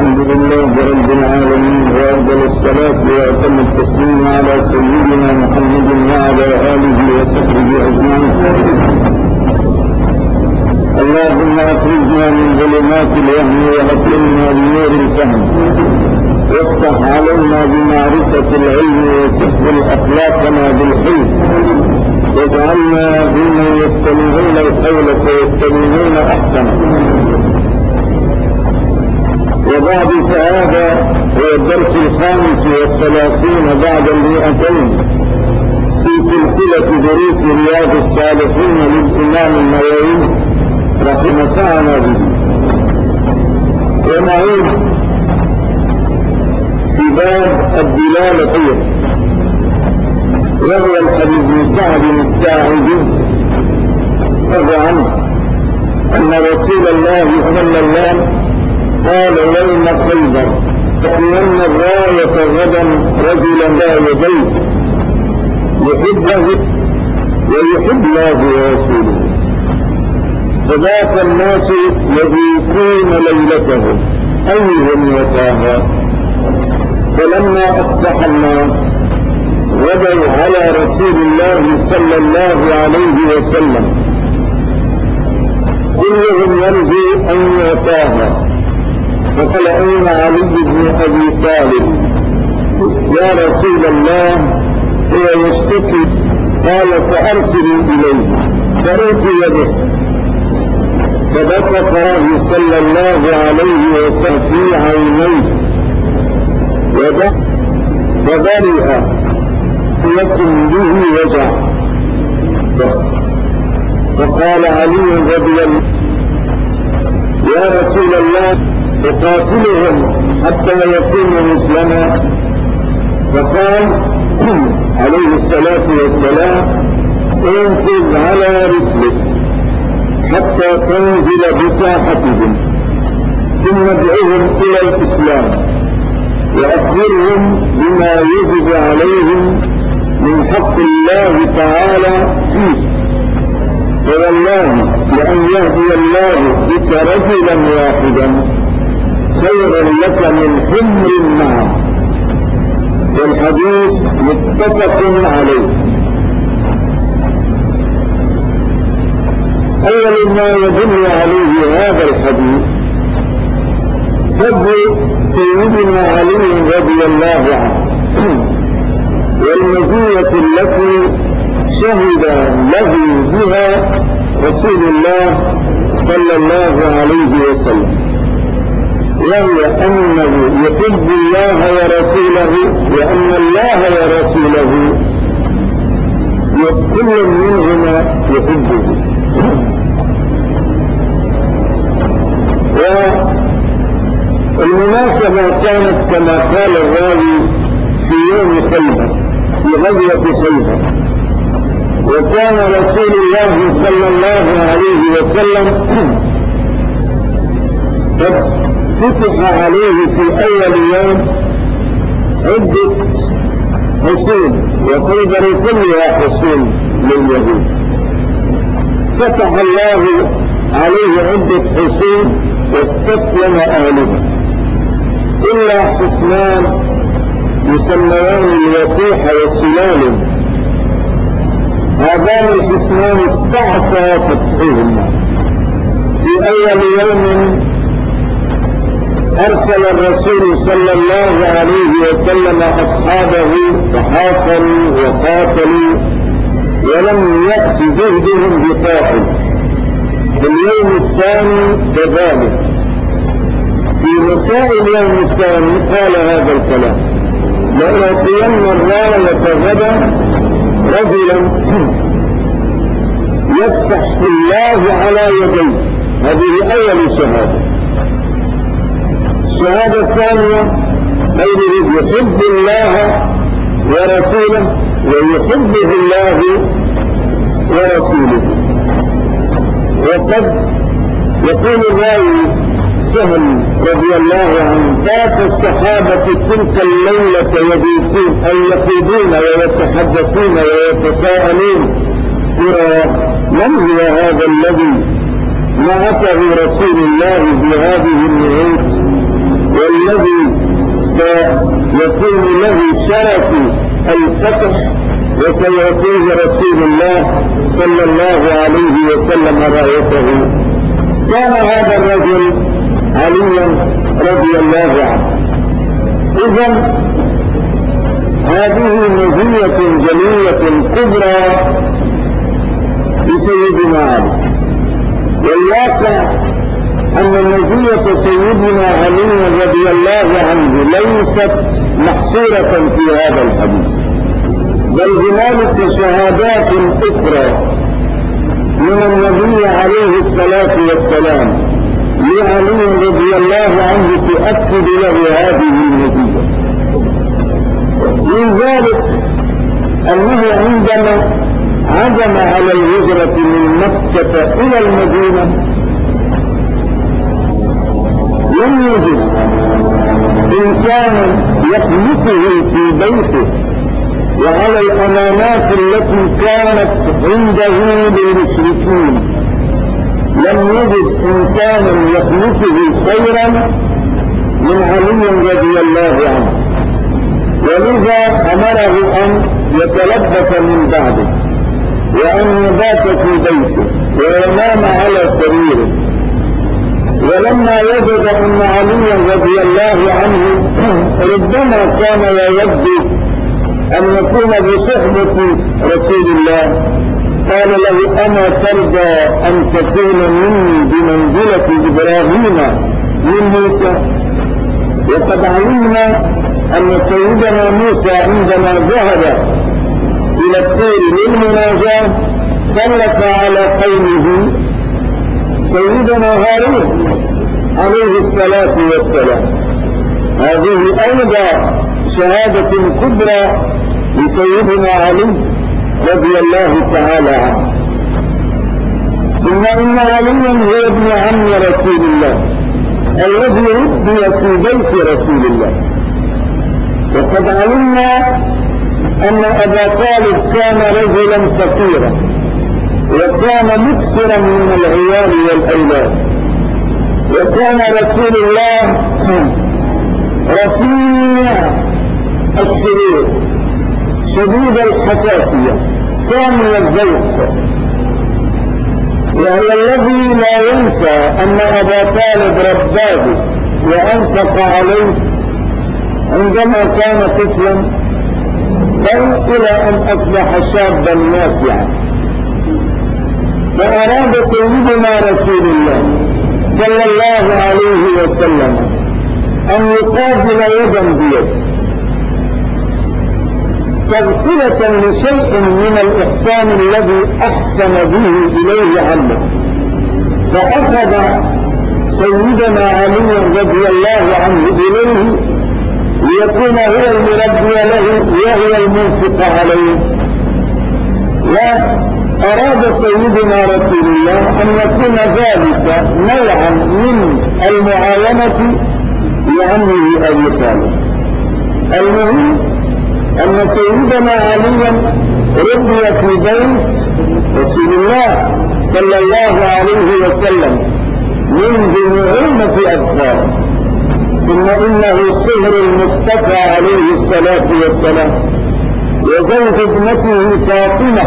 الحمد لله رب العالمين، وأفضل الصلاة وأتم التسليم على سيدنا محمد وعلى آله وصحبه أجمعين. اللهم أخرجنا من ظلمات الوهم وأكرمنا بنور الفهم، وافتح علينا بمعرفة العلم وسهل أخلاقنا بالحلم، واجعلنا ممن يستمعون القول فيتبعون أحسنه. وبعد فهذا هو الدرس 35 بعد 200 في سلسلة دروس رياض الصالحين للإمام النووي رحمه الله به. ونعود في باب الدلالة، وهو الحديث بن سعد الساعدي رضي عنه أن رسول الله صلى الله عليه وسلم قال يوم خيبر: فإن الراية غدا رجلا لا يديه يحبه ويحب الله ورسوله، فبات الناس يذيقون ليلته أيهم يطاها. فلما أصبح الناس غدوا على رسول الله صلى الله عليه وسلم كلهم يرجو أن يطاها. فقال: أين علي بن أبي طالب؟ يا رسول الله هو يشتكي. قال: فأرسلوا إليه. فرأت يده، فبصقه صلى الله عليه وسلم في عينيه فبرئ يكن به وجع. فقال علي رضي الله: يا رسول الله أقاتلهم حتى يكونوا مسلما. فقال عليه الصلاة والسلام: انفذ على رسلك حتى تنزل بساحتهم، ثم ادعهم إلى الإسلام وأخبرهم بما يجب عليهم من حق الله تعالى فيه. فوالله لأن يهدي الله بك رجلا واحدا خير لك من حمر النعم. والحديث متفق عليه. أول ما يدل عليه هذا الحديث فضل سيدنا علي رضي الله عنه والمزية التي شهد له بها رسول الله صلى الله عليه وسلم، وهي أنه يحب الله ورسوله، وأن الله ورسوله كل منهما يحبه. والمناسبة كانت كما قال الراوي في يوم خيبر، في غزوة خيبر، وكان رسول الله صلى الله عليه وسلم قد فتح عليه في أول يوم عدة حصون، وخيبر كلها حصون لليهود. فتح الله عليه عدة حصون واستسلم أهلها، إلا حصنان يسميان الوقيح والسلالم. هذان الحصنان استعصى فتحهما. في أول يوم أرسل الرسول صلى الله عليه وسلم أصحابه فحاصروا وقاتلوا ولم يأت جهدهم بقاتل. في اليوم الثاني كذلك. في مساء اليوم الثاني قال هذا الكلام: لأعطين الراية غدا رجلا يفتح الله على يديه. هذه أول شهادة. الشهادة الثانية قوله يحب الله ورسوله ويحبه الله ورسوله. وقد يقول الراوي سهل رضي الله عنه: بات الصحابة تلك الليلة يبيتون أي يقودون ويتحدثون ويتساءلون: ترى من هو هذا الذي بعثه رسول الله بهذه النعوت سيكون له شرف الفتح وسيعطيه رسول الله صلى الله عليه وسلم رايته. كان هذا الرجل عليا رضي الله عنه. إذن هذه مزية جلية كبرى لسيدنا علي. والواقع أن مزية سيدنا علي رضي الله عنه ليست محصورة في هذا الحديث، بل هنالك شهادات أخرى من النبي عليه الصلاة والسلام لعلي رضي الله عنه تؤكد له هذه المزية. من ذلك أنه عندما عزم على الهجرة من مكة إلى المدينة لم يجد إنسانا يخلفه في بيته وعلى الأمانات التي كانت عنده للمشركين. لم يجد إنسانا يخلفه خيرا من علي رضي الله عنه، ولذا أمره أن يتلبس من بعده وأن يبات في بيته وينام على سريره. ولما وجد أن علي رضي الله عنه ربما كان يود أن يكون بصحبة رسول الله قال له: أما ترضى أن تكون مني بمنزلة إبراهيم من موسى؟ وقد علمنا أن سيدنا موسى عندما ذهب إلى الطور للمناجاة خلف على قومه سيدنا هارون عليه الصلاة والسلام. هذه أيضا شهادة كبرى لسيدنا علي رضي الله تعالى عنه. ثم إن عليا هو ابن عم رسول الله الذي ربي في بيت رسول الله. وقد علمنا أن أبا طالب كان رجلا فقيرا وكان مكثرا من العيال والأولاد، وكان رسول الله رفيع السرور شديد الحساسية سامي الذوق. وهو الذي لا ينسى أن أبا طالب رباه وأنفق عليه عندما كان طفلا بل إلى أن أصبح شابا نافعا. فأراد سيدنا رسول الله صلى الله عليه وسلم أن يقابل يدا بيد تغفرة لشيء من الإحسان الذي أحسن به إليه عمه. فأخذ سيدنا علي رضي الله عنه إليه ليكون هو المربي له وهو المنفق عليه. وأراد سيدنا رسول الله أن يكون ذلك نوعا من المعاونة لعمه أبي طالب. المهم أن سيدنا عليا ربي في بيت رسول الله صلى الله عليه وسلم منذ نعومة أطفاله. ثم إنه صهر المصطفى عليه الصلاة والسلام وزوج ابنته فاطمة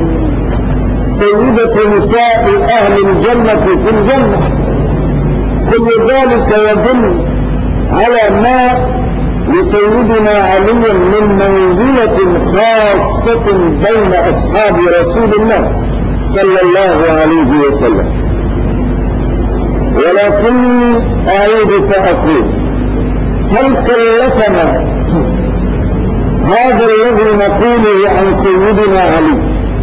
سيدة نساء أهل الجنة في الجنة. كل ذلك يدل على ما لسيدنا علي من منزلة خاصة بين أصحاب رسول الله صلى الله عليه وسلم. ولكني أعيد فأقول: هل كلفنا هذا الذي نقوله عن سيدنا علي،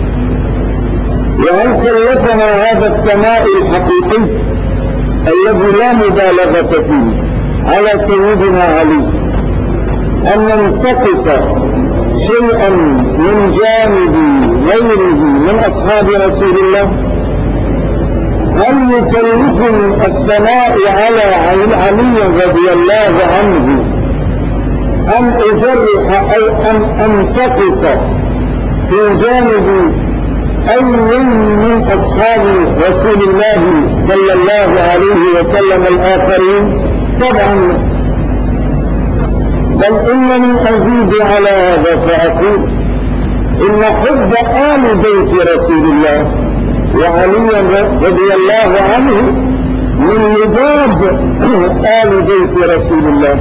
وهل كلفنا هذا الثناء الحقيقي الذي لا مبالغة فيه على سيدنا علي أن ننتقص شيئا من جانب غيره من أصحاب رسول الله؟ هل يكلفني الثناء على علي رضي الله عنه أن أجرح أو أن أنتقص في جانب أي من أصحاب رسول الله صلى الله عليه وسلم الآخرين؟ طبعا. بل إنني أزيد على هذا فأقول إن حب آل بيت رسول الله وعلي رضي الله عنه من لباب آل بيت رسول الله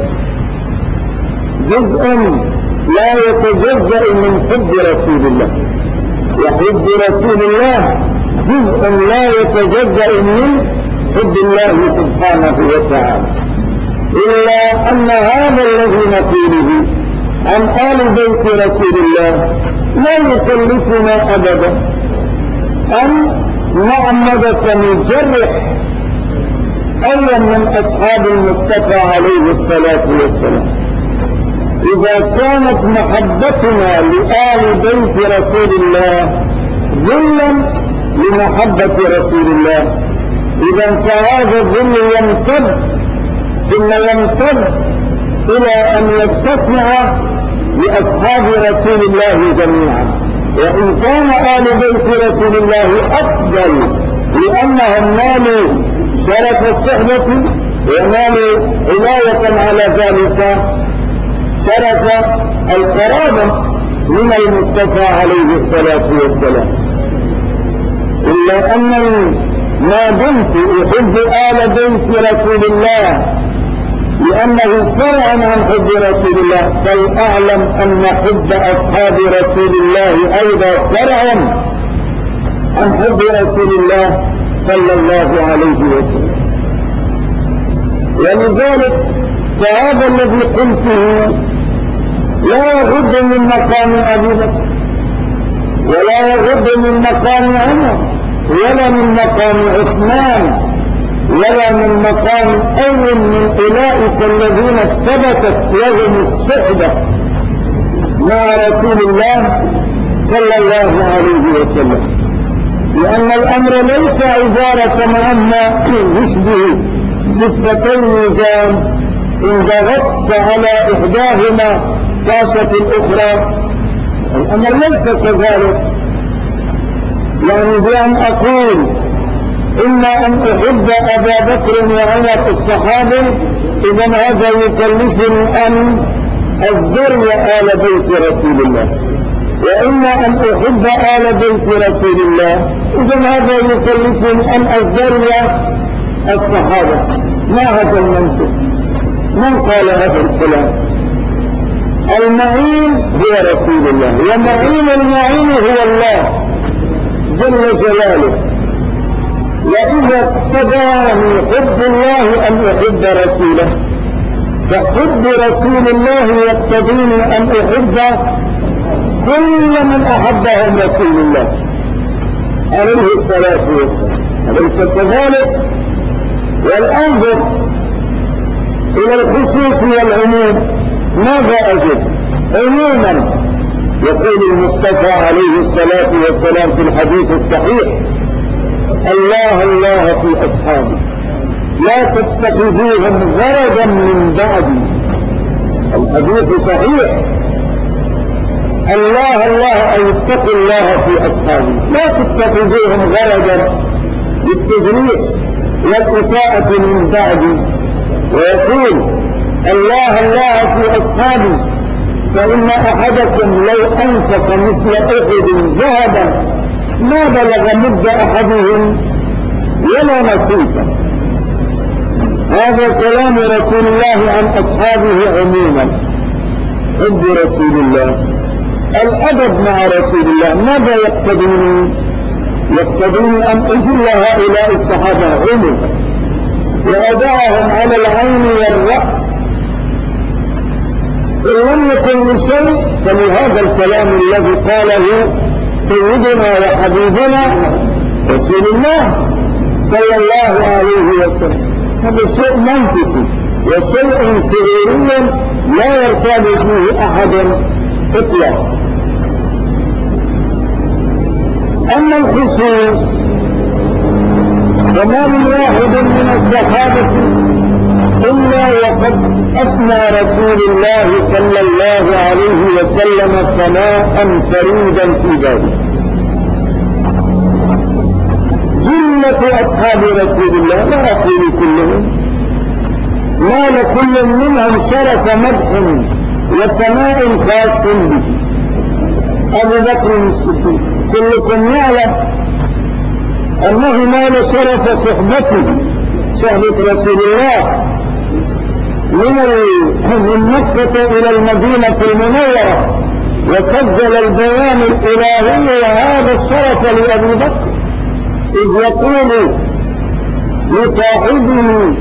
جزء لا يتجزأ من حب رسول الله، وحب رسول الله جزء لا يتجزأ من حب الله سبحانه وتعالى، إلا أن هذا الذي نقوله عن آل بيت رسول الله لا يكلفنا أبدا أن نعمد فنجرح أيا من أصحاب المصطفى عليه الصلاة والسلام. إذا كانت محبتنا لآل بيت رسول الله ذلا لمحبة رسول الله، إذا فهذا الذل يمتد ثم يمتد إلى أن يتسع لأصحاب رسول الله جميعا. وإن كان آل بيت رسول الله أفضل لأنهم نالوا شرف الصحبة ونالوا عناية على ذلك شرف القرابة من المصطفى عليه الصلاة والسلام، إلا أنني ما دمت أحب آل بيت رسول الله لأنه فرع عن حب رسول الله، فلأعلم أن حب أصحاب رسول الله أيضا فرع عن حب رسول الله صلى الله عليه وسلم. ولذلك فهذا الذي قلته لا يغض من مقام أبي بكر ولا يغض من مقام عمر ولا من مقام عثمان ولا من مقام أي من أولئك الذين ثبتت لهم الصحبة مع رسول الله صلى الله عليه وسلم، لأن الأمر ليس عبارة عما يشبه جثتي الميزان إن ضغطت على إحداهما طاسة الأخرى. الأمر ليس كذلك، يعني بأن أقول إما أن أحب أبا بكر وعمر الصحابة إذا هذا يكلفني أن أزدري آل بيت رسول الله، وإما أن أحب آل بيت رسول الله إذا هذا يكلفني أن أزدري الصحابة. ما هذا المنطق؟ من قال هذا الكلام؟ المعين هو رسول الله، ومعين المعين هو الله جل جلاله. وإذا اقتضاني حب الله أن أحب رسوله فحب رسول الله يقتضيني أن أحب كل من أحبهم رسول الله عليه الصلاة والسلام، أليس كذلك؟ والأنظر إلى الخصوص والعموم، ماذا أجد؟ عموما يقول المصطفى عليه الصلاة والسلام في الحديث الصحيح: الله الله في أصحابي لا تتخذوهم غرضا من بعدي. الحديث صحيح، الله الله أي اتقوا الله في أصحابي، لا تتخذوهم غرضا للتجريح والإساءة من بعدي. ويقول الله الله في أصحابي فإن أحدكم لو أنفق مثل أحد ذهبا ما بلغ مد أحدهم ولا نصيفا. هذا كلام رسول الله عن أصحابه عموما. حب رسول الله، الأدب مع رسول الله ماذا يقتضيني؟ يقتضيني أن أجل هؤلاء الصحابة عموما وأضعهم على العين والرأس، إن لم يكن لشيء فلهذا الكلام الذي قاله سيدنا وحبيبنا رسول الله صلى الله عليه وسلم. هذا شيء منطقي وشيء سروري لا يرتاب فيه أحد إطلاقا. أما الخصوص وما من واحد من الصحابة إلا وقد أثنى رسول الله صلى الله عليه وسلم ثناء فريدا في ذلك. جملة أصحاب رسول الله لا أقول كلهم، نال كل منهم شرف مدح وثناء خاص به. أبو بكر الصديق كلكم يعلم أنه نال شرف صحبته، صحبة رسول الله من مكة إلى المدينة المنورة، وسجل البيان الإلهي وهذا الشرف لأبي بكر، إذ يقول لصاحبه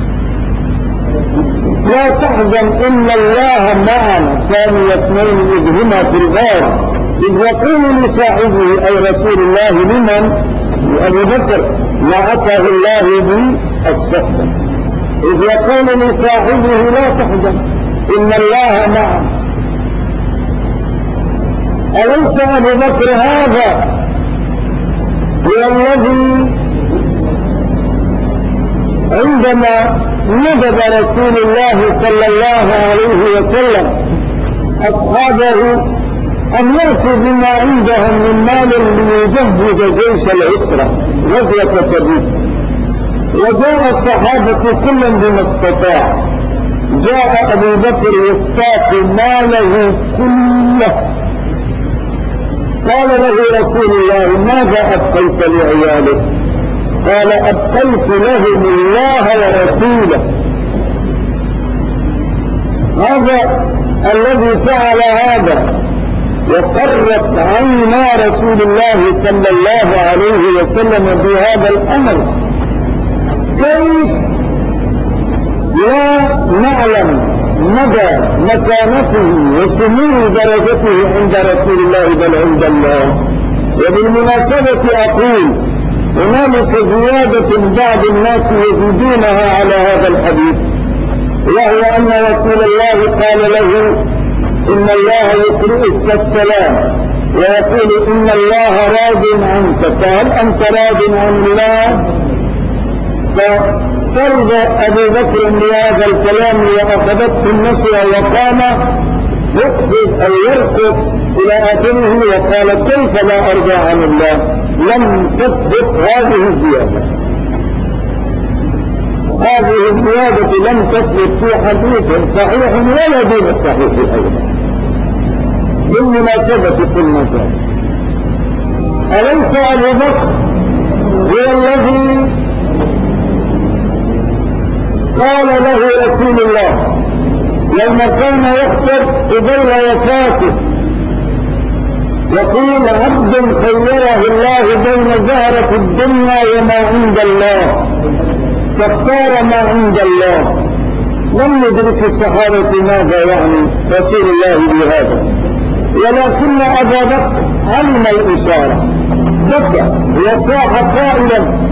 لا تحزن إن الله معنا، ثاني اثنين إذ هما في الغار، إذ يقول لصاحبه أي رسول الله لمن؟ لأبي بكر وعطاه الله بالصحبة، إذ يقول لصاحبه لا تحزن إن الله معنا. أليس أبو بكر هذا هو الذي عندما ندب رسول الله صلى الله عليه وسلم أصحابه أن يأتوا بما عندهم من مال ليجهز جيش العسرة غزوة تبوك، وجاء الصحابة كل بما استطاع، جاء أبو بكر يستاق ماله كله، قال له رسول الله ماذا أبقيت لعيالك؟ قال أبقيت لهم الله ورسوله. هذا الذي فعل هذا وقرت عينا رسول الله صلى الله عليه وسلم بهذا الأمر، كيف لا نعلم مدى مكانته وسمو درجته عند رسول الله بل عند الله. وبالمناسبة أقول هنالك زيادة بعض الناس يزيدونها على هذا الحديث، وهو أن رسول الله قال له إن الله يقرئك السلام ويقول إن الله راض عنك، فهل أنت راض عن الله؟ فرض أبو بكر بهذا الكلام وأخذته النسوة وقام يقفز أو يرقص إلى آخره وقال كيف لا أرضى عن الله؟ لم تثبت هذه الزيادة، هذه الزيادة لم تثبت في حديث صحيح ولا دون الصحيح أيضا. بالمناسبة في المجال، أليس أبو بكر هو الذي قال له رسول الله لما كان يخطب قبل وفاته يقول عبد خيره الله بين زهرة الدنيا وما عند الله فاختار ما عند الله. لم يدرك الصحابة ماذا يعني رسول الله بهذا، ولكن أبا بكر علم الإشارة، بكى وصاح قائلا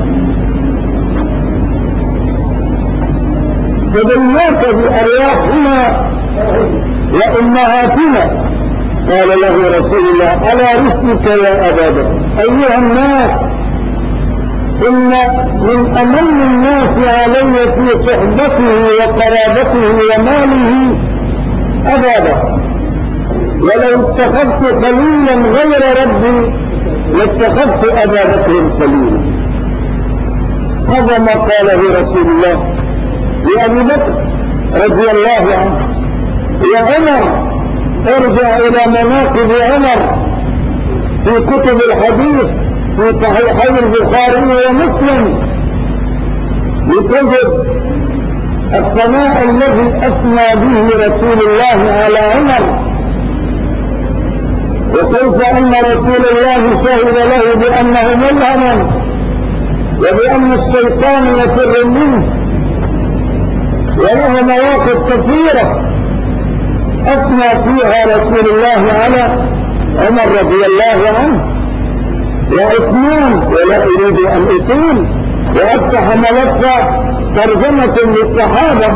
فدلناك بأرواحنا وأمهاتنا. قال له رسول الله على رسلك يا أبا بكر أيها الناس، إن من أمن الناس علي في صحبته وقرابته وماله أبا بكر، ولو اتخذت خليلا غير ربي لاتخذت أبا بكر خليلا. هذا ما قاله رسول الله لأبي بكر رضي الله عنه. يا عمر ارجع إلى مناقب عمر في كتب الحديث في صحيحي البخاري ومسلم لتجد الثناء الذي أثنى به رسول الله على عمر، وكيف أن رسول الله شهد له بأنه ملهم وبأن الشيطان يفر منه، وله مواقف كثيرة أثنى فيها رسول الله على عمر رضي الله عنه وعثمان، ولا أريد أن أطيل وأفتح ملف ترجمة للصحابة.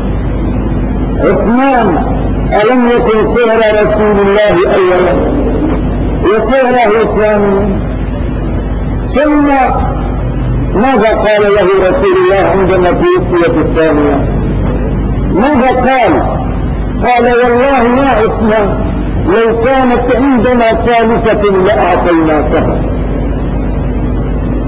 عثمان ألم يكن سهر رسول الله أولا وسهره ثانيا؟ ثم ماذا قال له رسول الله عندما توفي الثانية؟ ماذا قال؟ قال والله يا عثمان لو كانت عندنا ثالثة لأعطيناكها.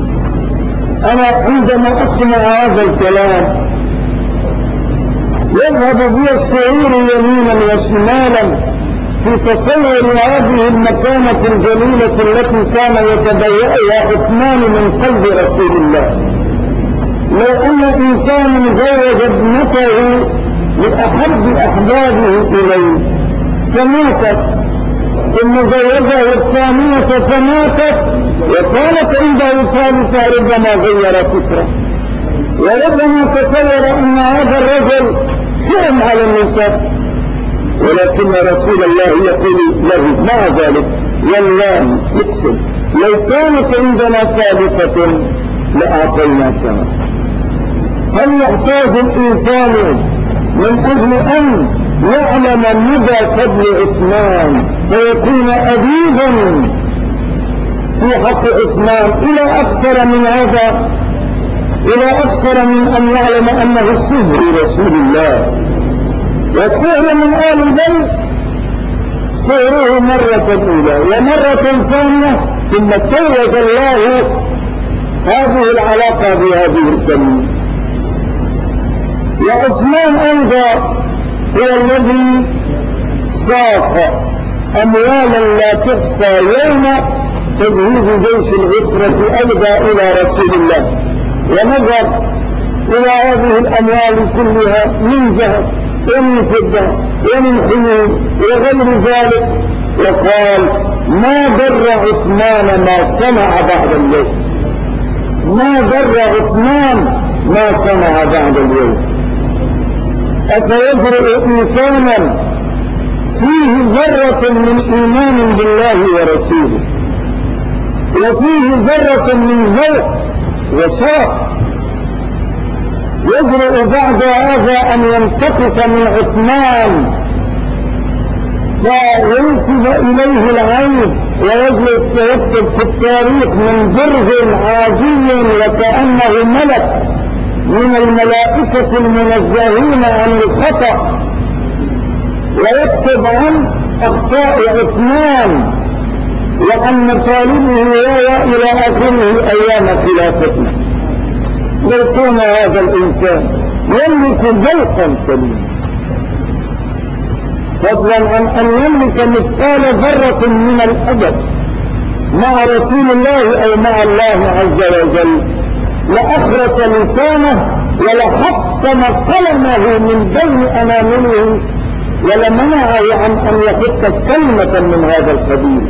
أنا عندما أسمع هذا الكلام يذهب بي الشعور يمينا وشمالا في تصور هذه المكانة الجليلة التي كان يتبوأها عثمان من قلب رسول الله. لو أن إنسانا زوج ابنته لأحب أحبابه إليه فماتت، ثم زوجه الثانية فماتت، وكانت عنده ثالثة ربما غير فكره، وربما تصور أن هذا الرجل شؤم على النساء، ولكن رسول الله يقول له مع ذلك والله اقسم لو كانت عندنا ثالثة لأعطيناكها. هل يحتاج الإنسان من أجل أن يعلم مدى فضل عثمان فيكون أديبا في حق عثمان إلى أكثر من هذا، إلى أكثر من أن يعلم أنه سهر رسول الله، والسهر من آل البيت سهره مرة أولى ومرة ثانية، ثم توج الله هذه العلاقة بهذه الكلمة. وعثمان أيضا هو الذي ساق أموالا لا تحصى يوم تجهيز جيش العسرة ألقى إلى رسول الله، ونظر إلى هذه الأموال كلها من ذهب ومن فضة ومن حلول وغير ذلك، وقال ما ضر عثمان ما صنع بعد اليوم، ما ضر عثمان ما صنع بعد اليوم. أفيجرئ إنسانا فيه ذرة من إيمان بالله ورسوله وفيه ذرة من ذوق وشرف يجرؤ بعد هذا أن ينتقص من عثمان وينسب إليه العيب ويجلس يكتب في التاريخ من درج عادي وكأنه ملك من الملائكة المنزهين عن الخطأ، ويكتب عن أخطاء عثمان وعن مطالبه إلى آخره أيام خلافته. لو كان هذا الإنسان يملك ذوقا سليما، فضلا عن أن يملك مثقال ذرة من الأدب مع رسول الله أو مع الله عز وجل، لأخرس لسانه ولحطم قلمه من بين أنامله ولمنعه عن أن يخط كلمة من هذا القبيل.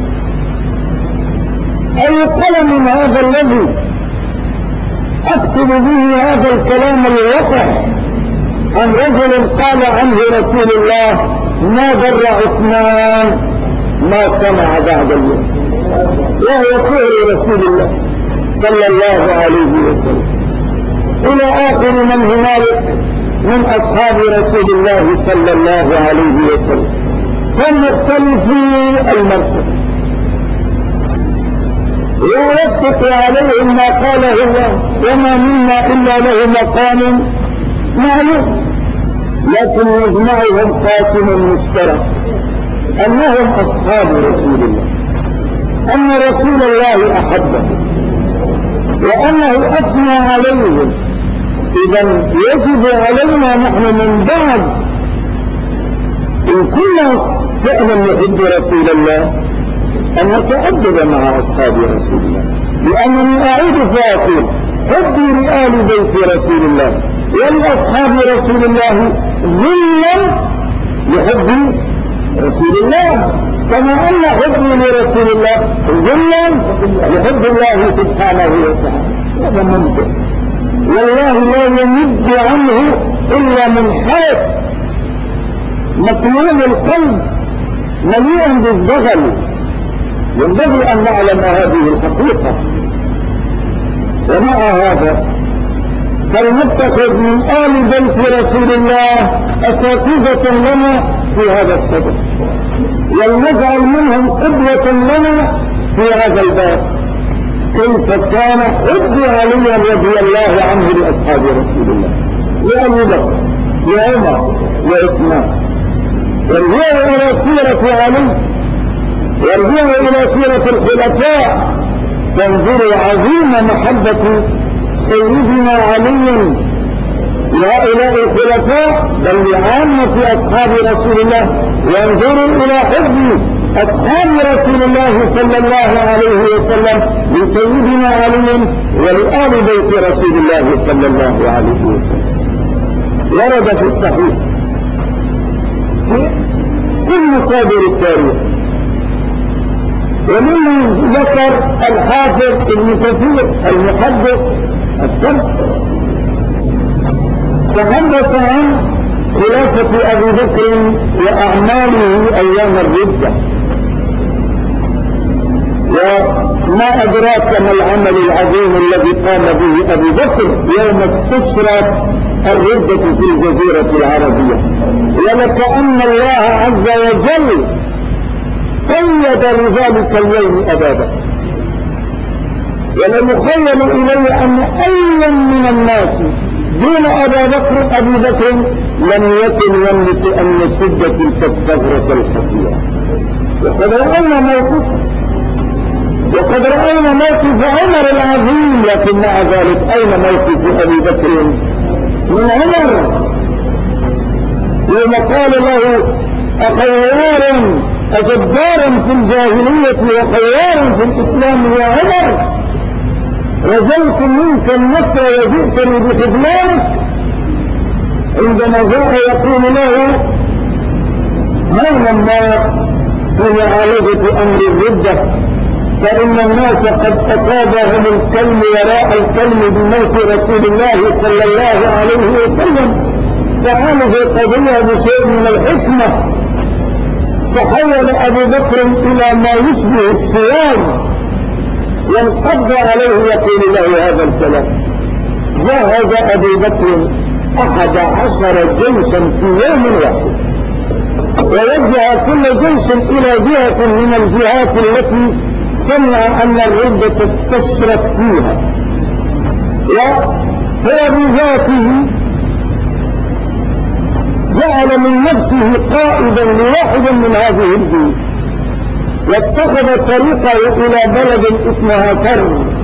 أي قلم هذا الذي أكتب به هذا الكلام الوقح عن رجل قال عنه رسول الله ما ضر عثمان ما صنع بعد اليوم، وهو سهر رسول الله صلى الله عليه وسلم إلى آخر من هنالك من أصحاب رسول الله صلى الله عليه وسلم، فمختلفي المرتبة ويتفق عليهم ما قاله الله وما منا إلا له مقام معلوم، لكن يجمعهم قاسم مشترك أنهم أصحاب رسول الله، أن رسول الله أحبهم وأنه أثنى عليهم. إذا يجب علينا نحن من بعد إن كنا فعلا نحب رسول الله أن نتأدب مع أصحاب رسول الله، لأنني أعيد فأقول حبي لآل بيت رسول الله ولأصحاب رسول الله ذلا لحب رسول الله، كما أن حبي لرسول الله ذلا لحب الله سبحانه وتعالى. هذا ممكن، والله لا يمد عنه إلا من حيث مكنون القلب مليئا بالذغل. ينبغي أن نعلم هذه الحقيقة، ومع هذا فلنتخذ من آل بيت رسول الله أساتذة لنا في هذا الصدد، ولنجعل منهم قدوة لنا في هذا الباب، كيف كان حب علي رضي الله عنه لأصحاب رسول الله، لأبي بكر وعمر وعثمان. وارجعوا إلى سيرة علي، وارجعوا إلى سيرة الخلفاء، تنظروا عظيم محبة سيدنا علي لهؤلاء الخلفاء بل لعامة أصحاب رسول الله. وانظروا إلى حب أصحاب رسول الله صلى الله عليه وسلم لسيدنا علي ولآل بيت رسول الله صلى الله عليه وسلم. ورد في الصحيح في كل مصادر التاريخ، ومنهم ذكر الحافظ ابن كثير المحدث السبت تحدث عن خلافة أبي بكر وأعماله أيام الردة. وما أدراك ما العمل العظيم الذي قام به أبي بكر يوم استشرت الردة في الجزيرة العربية. ولكأن الله عز وجل قيد لذلك اليوم أبا بكر. ولمخيل إلي أن أي من الناس دون أبي بكر لم يكن يملك أن يسد تلك الثغرة الخطيرة. وقد رأينا موقف عمر العظيم، لكن مع ذلك أين موقف أبي بكر من عمر يوم قال له أخيار أجبار في الجاهلية وخيار في الإسلام يا عمر، رجوت منك النصر وجئتني بخذلانك. عندما جاء يقول له هذا ما في معالجة أمر الردة، فإن الناس قد أصابهم الكلم وراء الكلم بموت رسول الله صلى الله عليه وسلم، فعالج القضية بشيء من الحكمة. تحول أبو بكر إلى ما يشبه الصيام، وانقض عليه يقول له هذا الكلام. جهز أبو بكر 11 جيشا في يوم واحد، ووجه كل جيش إلى جهة من الجهات التي سمع أن الردة تستشرف فيها، وهو بذاته جعل من نفسه قائدا لواحد من هذه الجيوش، واتخذ طريقه إلى بلد اسمها سر.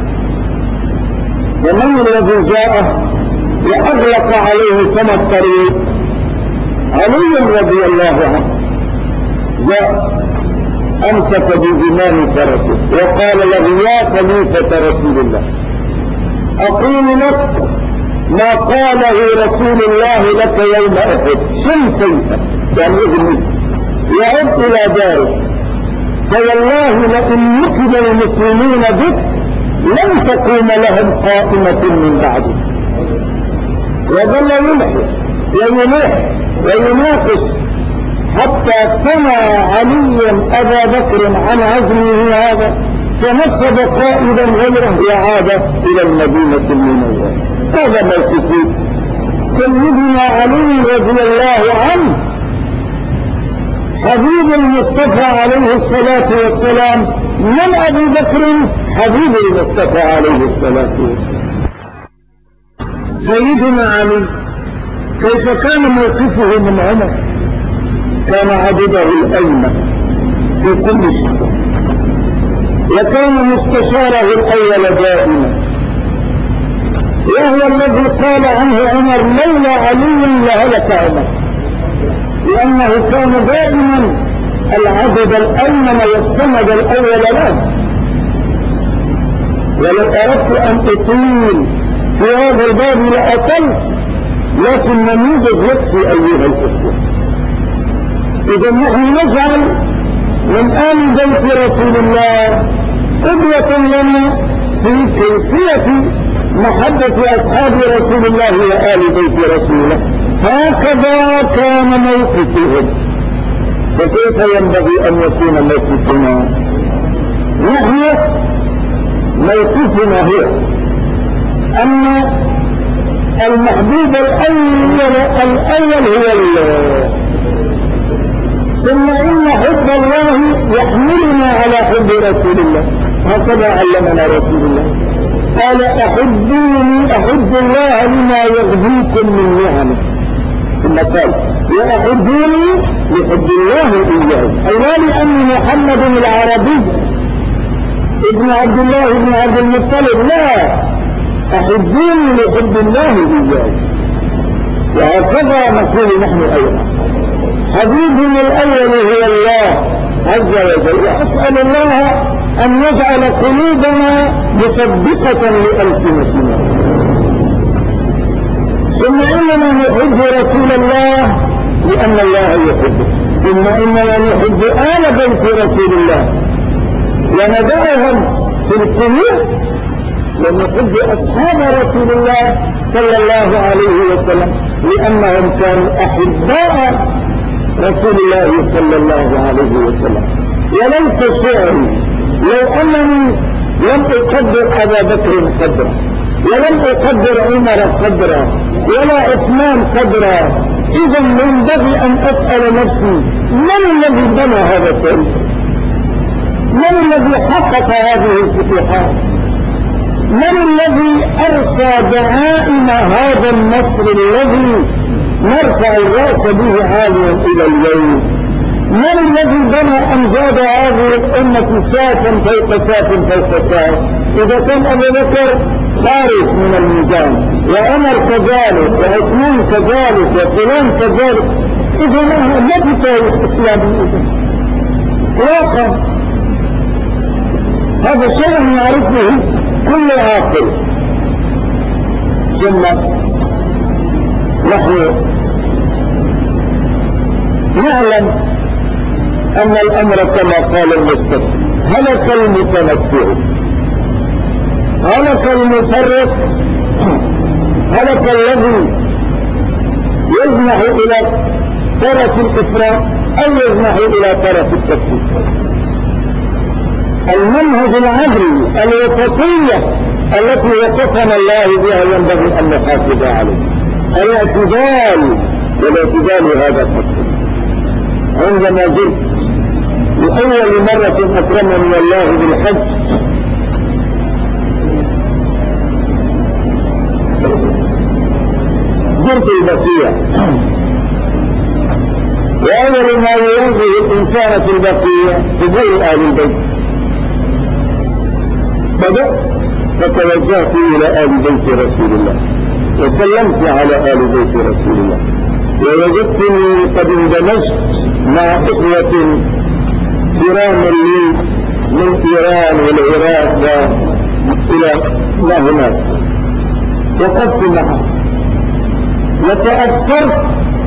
ومن الذي جاءه وأغلق عليه كما الطريق؟ علي رضي الله عنه. جاء أمسك بزمام فرسه وقال له يا خليفة رسول الله، أقول لك ما قاله رسول الله لك يوم أحد، شن سيفا يعني إذن يعد إلى داره، فوالله لئن نكب المسلمين بك لم تقوم لهم قائمة من بعده. وظل يلح ويناقش حتى سمع علي أبا بكر عن عزمه هذا، فنصب قائدا غيره وعاد إلى المدينة المنورة. هذا موقف سيدنا علي رضي الله عنه حبيب المصطفى عليه الصلاة والسلام من أبي بكر حبيب المصطفى عليه الصلاة والسلام. سيدنا علي كيف كان موقفه من عمر؟ كان عبده الأيمن في كل شيء، وكان مستشاره الأول دائما، وهو الذي قال عنه عمر لولا علي لهلك عمر، لأنه كان دائما العبد الأيمن والسند الأول له. ولو أردت أن أطيل في هذا الباب لأطلت، لكن نموذج يكفي أيها الأخوة. إذا نحن نجعل من آل بيت رسول الله قدوة لنا في كيفية محبة أصحاب رسول الله وآل بيت رسول الله. هكذا كان موقفهم، فكيف ينبغي أن يكون موقفنا؟ نحن موقفنا هو أن المحبوب الأول هو الله، ثم إن حب الله يحملنا على حب رسول الله. هكذا علمنا رسول الله، قال أحبوني أحب الله لما يغذيكم من نعمه، ثم قال وأحبوني لحب الله إياه، أي لأن محمد العربي ابن عبد الله بن عبد المطلب، لا، أحبوني لحب الله إياه. وهكذا نقول نحن أيضا. حبيبنا الأول هو الله عز وجل، وأسأل الله أن يجعل قلوبنا مصدقة لألسنتنا. ثم إننا نحب رسول الله لأن الله يحبه، ثم إننا نحب آل بيت رسول الله وندعهم في القلوب، ونحب أصحاب رسول الله صلى الله عليه وسلم لأنهم كانوا أحباء رسول الله صلى الله عليه وسلم. وليس شعري لو أنني لم أقدر أبا بكر قدره، ولم أقدر عمر قدره، ولا عثمان قدره، إذا ينبغي أن أسأل نفسي من الذي بنى هذا التاريخ؟ من الذي حقق هذه الفتوحات؟ من الذي أرسى دعائم هذا النصر الذي نرفع الرأس به عاليا إلى اليوم؟ من الذي بنى أمجاد هذه الأمة سافا فوق ساف فوق ساف؟ إذا كان أبو بكر خارج من الميزان، وعمر كذلك، وعثمان كذلك، وفلان كذلك، إذا ما في تاريخ إسلامي واقع. هذا شيء يعرفه كل عاقل. ثم نحن نعلم أن الأمر كما قال المصطفى: هلك المتنفع، هلك المفرط، هلك الذي يجنح إلى طرف الإفراط أو يجنح إلى طرف التفريط. المنهج العدلي الوسطية التي وصفنا الله بها ينبغي أن نحافظ عليه، الاعتدال، والاعتدال هذا فقط. عندما جئت لأول مرة أكرمني الله بالحج زرت البقيع، وأول ما يواجه الإنسان في البقيع قبول أهل البيت. بدأت فتوجهت إلى آل بيت رسول الله وسلمت على آل بيت رسول الله، ووجدتني قد اندمجت مع إخوة كرام لي من إيران والعراق إلى ما هناك، وقفت معه وتأثرت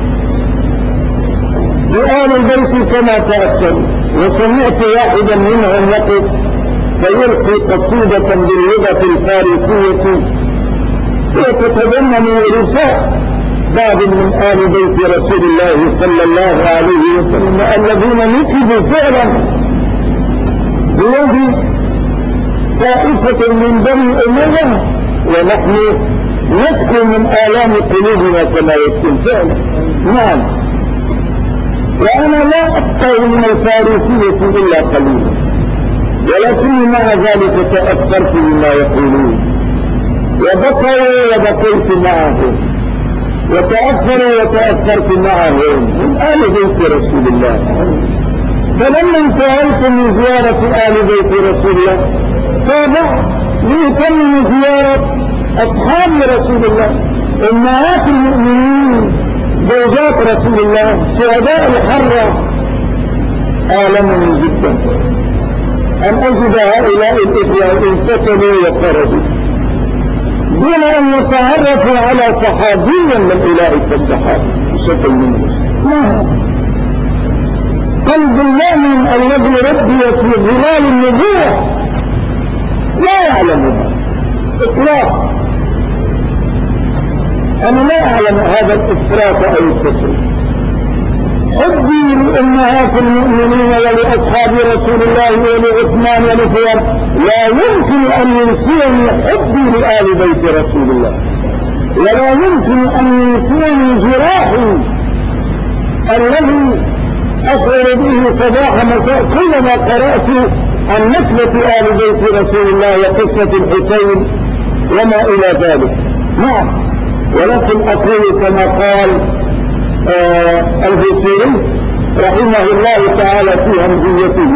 بآل البيت كما تأثروا، وسمعت واحدا منهم يقف فيلقي قصيدة باللغة الفارسية وتتضمن رثاء بعض من آل بيت رسول الله صلى الله عليه وسلم الذين نكبوا فعلا بيد طائفة من بني أمية، ونحن نسكن من آلام قلوبنا كما يكون فعلا. نعم، وأنا لا أفقه من الفارسية إلا قليلا، ولكني مع ذلك تأثرت بما يقولون، وبقوا وبقيت معهم، وتأثروا وتأثرت معهم من آل بيت رسول الله. فلما انتهيت من زيارة آل بيت رسول الله تابعت لأتمم زيارة أصحاب رسول الله، أمهات المؤمنين، زوجات رسول الله، شهداء الحرة. آلمني جدا أن أجد هؤلاء الإخوة انفتلوا وخرجوا دون أن يتعرفوا على صحابي من أولئك الصحابة بشكل منه. قلب المؤمن الذي ربي في ظلال النبوة لا يعلمها إطلاقا. أنا لا أعلم هذا الإفراط أو التفريط. حبي لأمهات المؤمنين ولأصحاب رسول الله ولعثمان ولفلان لا يمكن أن ينسيني حبي لآل بيت رسول الله، ولا يمكن أن ينسيني جراحي الذي أشعر به صباح مساء كلما قرأت عن نكبة آل بيت رسول الله وقصة الحسين وما إلى ذلك. نعم، ولكن أقول كما قال البوصيري رحمه الله تعالى في همزيته: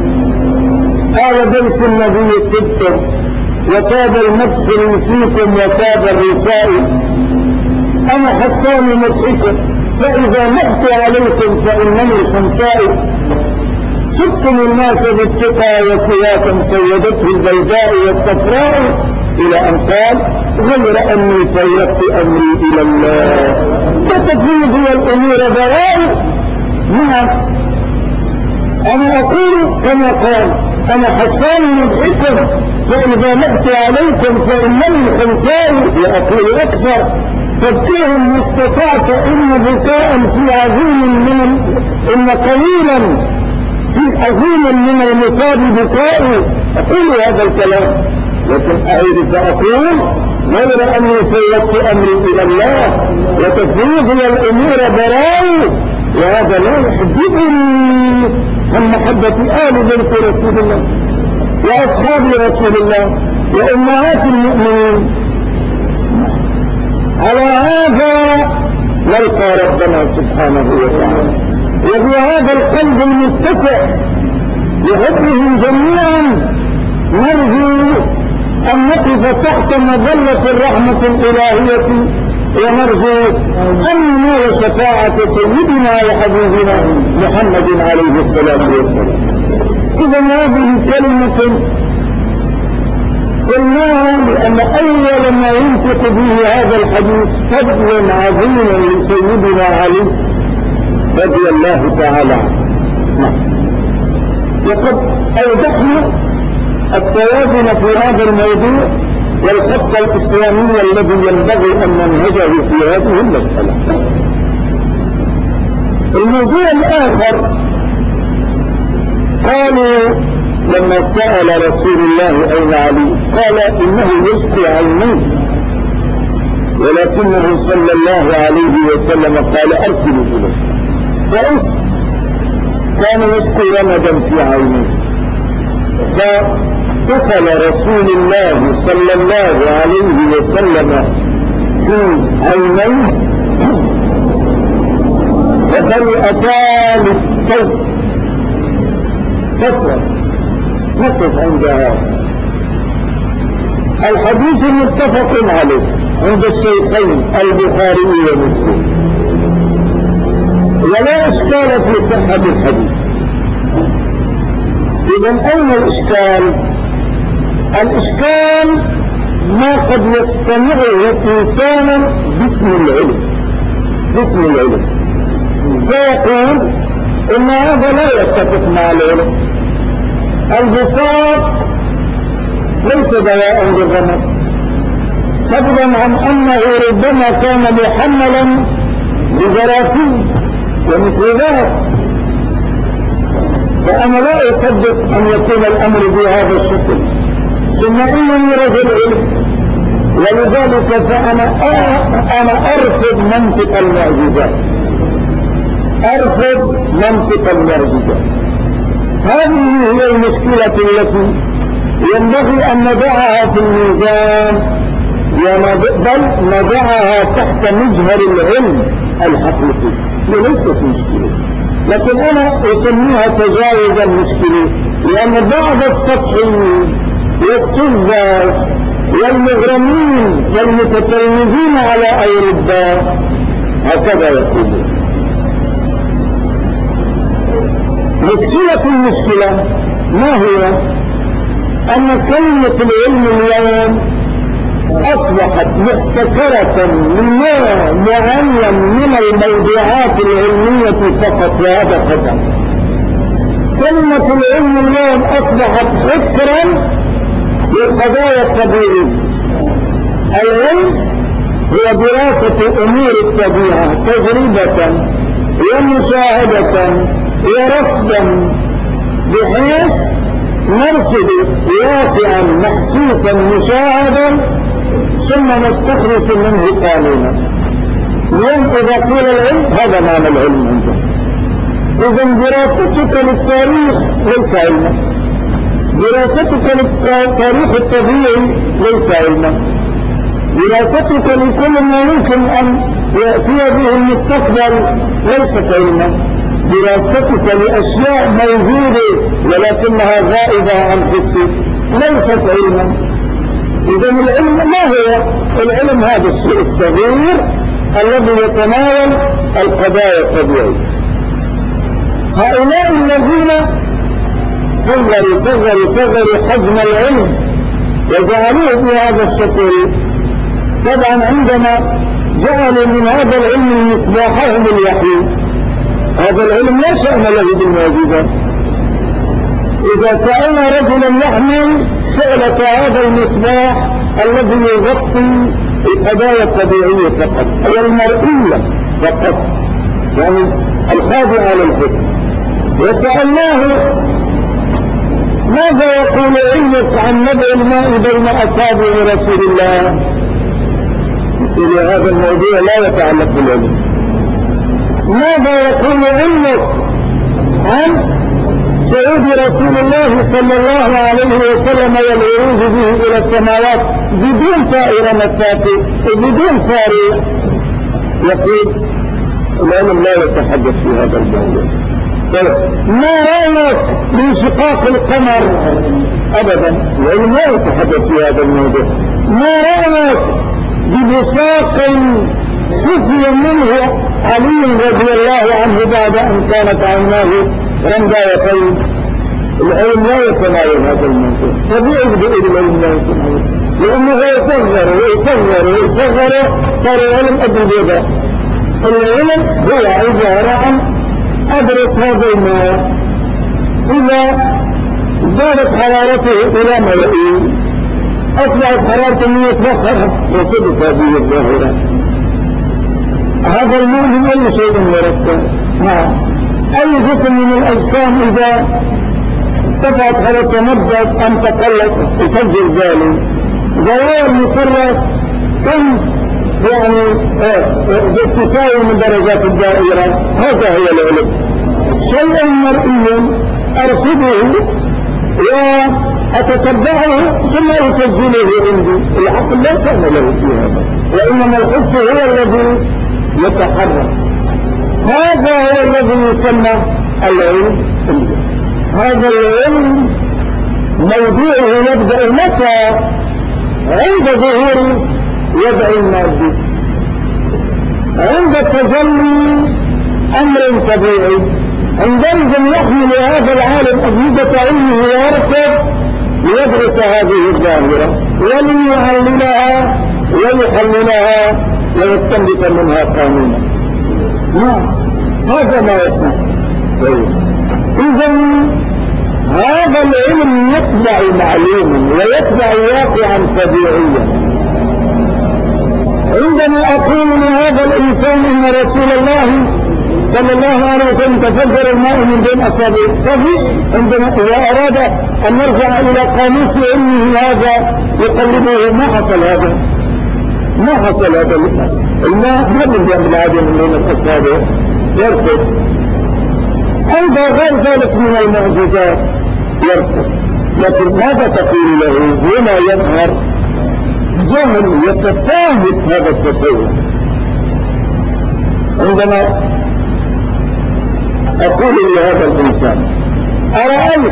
آل بيت النبي طبتم وطاب المدخل فيكم وطاب الرساء، أنا حسان مضحك فإذا مت عليكم فإنني خمسائي سبتم الناس بالتقى وسياكا سيدته البيداء والصفراء إلى أن قال غير أني فوضت أمري إلى الله فتفوض الأمور برائي. نعم أنا أقول كما قال أنا حسان مضحكم فإذا مت عليكم فإنني خمسائي وأقول أكثر فابكيهم ما استطعت إن بكاء في عظيم إن قليلا في عظيم من المصاب بكائي. أقول هذا الكلام لكن أعيد فأقول غير أني فوضت أمري إلى الله وتفويض الأمور برائي وهذا لا يحجبني عن محبة آل بيت رسول الله وأصحاب رسول الله وأمهات المؤمنين. على هذا نلقى ربنا سبحانه وتعالى وبهذا القلب المتسع بحبهم جميعا نرجو أن نقف تحت مظلة الرحمة الإلهية ونرجو أن ننال شفاعة سيدنا وحبيبنا محمد عليه الصلاة والسلام. إذا هذه كلمة قلناها لأن أول ما ينطق به هذا الحديث فضل عظيم لسيدنا علي رضي الله تعالى عنه. وقد أوضحنا التوازن في هذا الموضوع والخط الإسلامي الذي ينبغي أن ننهجه في هذه المسألة. الموضوع الآخر قالوا لما سأل رسول الله أين علي قال إنه يشكي عينيه ولكنه صلى الله عليه وسلم قال أرسلوا إليه فأرسل كان يشكي رمدا في عينيه فدخل رسول الله صلى الله عليه وسلم في عينيه فبرئتا للصوت فتوى نقف عند هذا الحديث متفق عليه عند الشيخين البخاري ومسلم ولا إشكال في صحة الحديث. إذن أين الإشكال؟ الإشكال ما قد يستمعه إنسانا باسم العلم فيقول إن هذا لا يتفق مع العلم. البساط ليس دواء للغمد فضلا عن أنه ربما كان محملا بجراثيم ومثل ذلك فأنا لا أصدق أن يكون الأمر بهذا الشكل. ثم إنني رجل علم ولذلك فأنا أرفض منطق المعجزات هذه هي المشكلة التي ينبغي أن ندعها في الميزان بل نضعها تحت مجهر العلم الحقيقي وليست مشكلة. لكن أنا أسميها تجاوز المشكلة لأن بعض السطحيين والسذاج والمغرمين والمتتلمذين على أوروبا هكذا يقولون. المشكلة ما هي؟ أن كلمة العلم اليوم أصبحت محتكرة من نوع معين من الموضوعات العلمية فقط وهذا خطأ. كلمة العلم اليوم أصبحت حكرا للقضايا الطبيعية. العلم هو دراسة أمور الطبيعة تجربة ومشاهدة ورصدا بحيث نرصد واقعا محسوسا مشاهدا ثم نستخلص منه قانونا. اليوم إذا قيل العلم هذا معنى العلم عنده. إذا دراستك للتاريخ ليس علما، دراستك للتاريخ الطبيعي ليس علما، دراستك لكل ما يمكن أن يأتي به المستقبل ليست علما، دراستك لأشياء موجودة ولكنها غائبة عن حسك ليست علما. إذن العلم ما هو؟ العلم هذا الشيء الصغير الذي يتناول القضايا الطبيعية. هؤلاء الذين صغروا حجم العلم وجعلوه بهذا الشكل، طبعا عندما جعلوا من هذا العلم مصباحهم الوحيد، هذا العلم لا شأن له بالمعجزة. إذا سألنا رجلا يحمل فعلة هذا المصباح الذي يغطي القضايا الطبيعية فقط أو المرئية فقط، يعني الخاضعة للحس، وسألناه ماذا يقول علمك عن نبع الماء بين أصابع رسول الله؟ يقول هذا الموضوع لا يتعلق بالعلم. ماذا يقول علمك عن صعود رسول الله صلى الله عليه وسلم والعروج به إلى السماوات بدون طائرة نفاثة وبدون صاروخ؟ يقول العلم لا يتحدث في هذا الموضوع. ما رأيك من شقاق القمر؟ أبدا، العلم لا يتحدث في هذا الموضوع. ما رأيك ببصاق سفي منه علي رضي الله عنه بعد أن كانت عيناه رمضايتين؟ العلم لا يتناول هذا الموضوع. طبيعي بإذن العلم لا يتناول، لأنه يصغر صار العلم أبدا. العلم هو عبارة عن أدرس هذا الماء، إذا ازدادت حرارته إلى ملئين أصبحت حرارته 100 بخر وصدت هذه الظاهرة. هذا الماء من أي شيء مركب. أي جسم من الأجسام إذا ارتفعت حرارته مدت أم تقلص يسجل ذلك. زوايا المثلث كم يعني تساوي من درجات الدائرة، هذا هو العلم. شيء مرئي أرصده وأتتبعه ثم يسجله عندي. العقل لا شأن له في هذا، وإنما الحس هو الذي يتحرك. هذا هو الذي يسمى العلم. هذا العلم موضوعه يبدأ متى؟ عند ظهور وضع المادي، عند تجلي أمر طبيعي. عندئذ يحمل هذا العالم أجهزة علمه ويركب ليدرس هذه الظاهرة وليعللها ويحللها ويستنبط منها قانونا. هذا ما يصنع. إذا هذا العلم يتبع معلوما ويتبع واقعا طبيعيا. عندما أقول لهذا الإنسان إن رسول الله صلى الله عليه وسلم تفجر الماء من بين أصابعه، طبيعي عندما إذا أراد أن نرجع إلى قاموس علمه هذا يقلبه، ما حصل هذا. الماء ما بينزل بالعادة من بين الأصابع، يركض. أيضا غير ذلك من المعجزات يركض. لكن ماذا تقول له؟ هنا يظهر جهل يتفاوت هذا التصور. عندما أقول لهذا الإنسان أرأيت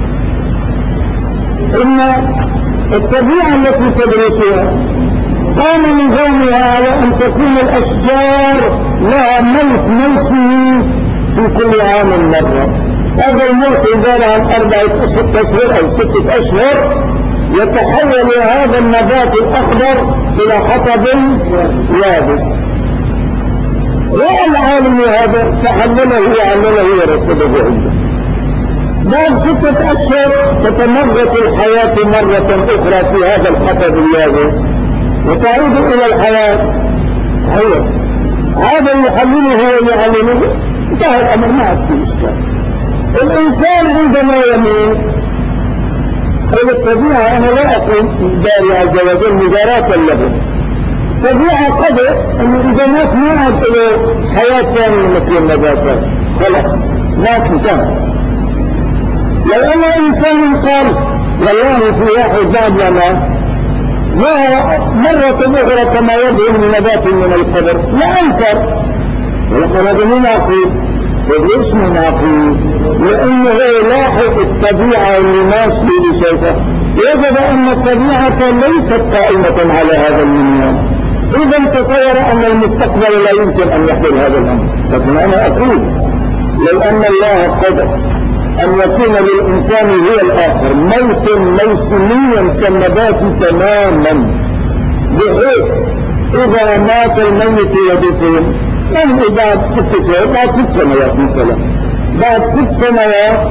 إن الطبيعة التي تدرسها قام نظامها على أن تكون الأشجار لها موت موسمي في كل عام مرة. هذا الموت عبارة عن 4 أشهر أو 6 أشهر يتحول هذا النبات الأخضر إلى حطب يابس. رأى العالم هذا فحلله وعلله ورسله عنده. بعد 6 أشهر تتمرق الحياة مرة أخرى في هذا الحطب اليابس وتعود إلى الحياة. هذا يحلله ويعلمه، انتهى الأمر، ما عاد في إشكال. الإنسان عندما يموت الطبيعة، أنا لا أقول داري عز وجل مجاراة له، طبيعة قدر أنه إذا مات ما عاد له حياة ثانية مثل النباتات، خلاص مات انتهى. لو أن إنسان قال والله في واحد بعد ما مرة أخرى كما يظهر من نبات من القبر لا أنكر، ولكن هذا من عقيد. وليش من عقيد؟ لأنه لاحق الطبيعة للناس بشيء، وجد أن الطبيعة ليست قائمة على هذا المنوال، إذا تصور أن المستقبل لا يمكن أن يحصل هذا الأمر. لكن أنا أقول لو أن الله قدر أن يكون للإنسان هو الآخر موت موسميا كالنبات تماما، بحيث إذا مات الميت يدفن يعني بعد 6 سنوات، بعد 6 سنوات مثلا، بعد 6 سنوات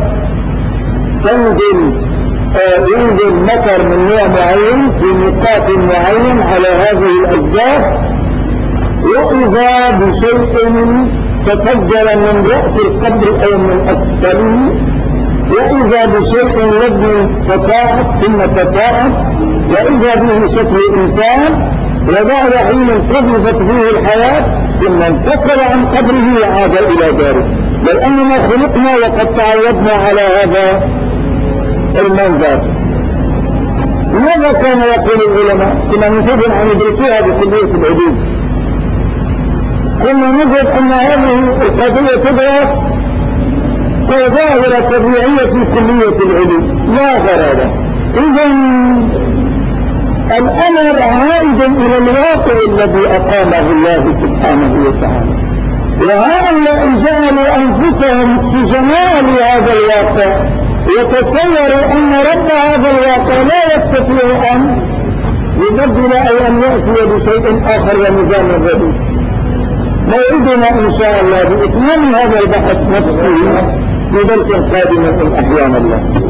ينزل مطر من نوع معين في نقاط معين على هذه الأشجار، وإذا بشيء تفجر من رأس القبر أو من أسفله، وإذا بشيء الذي تصاعد ثم تصاعد، وإذا به شكل إنسان، وبعد حين قذفت فيه الحياة ثم انفصل عن قبره وعاد إلى داره. لأننا خلقنا وقد تعودنا على هذا المنظر. ماذا كان يقول العلماء؟ كنا نجد أن ندرسوها بكلية العلوم، كنا نجد أن هذه القضية تدرس كظاهرة طبيعية في كلية العلوم لا غرابة. إذا الأمر عائد إلى الواقع الذي أقامه الله سبحانه وتعالى، وهؤلاء جعلوا أنفسهم سجناء لهذا الواقع، وتصوروا أن رب هذا الواقع لا يستطيع أن يبدل أو أن يأتي بشيء آخر ونظام جديد. موعدنا إن شاء الله بإتمام هذا البحث نفسه في درس قادم إن أحيانا الله.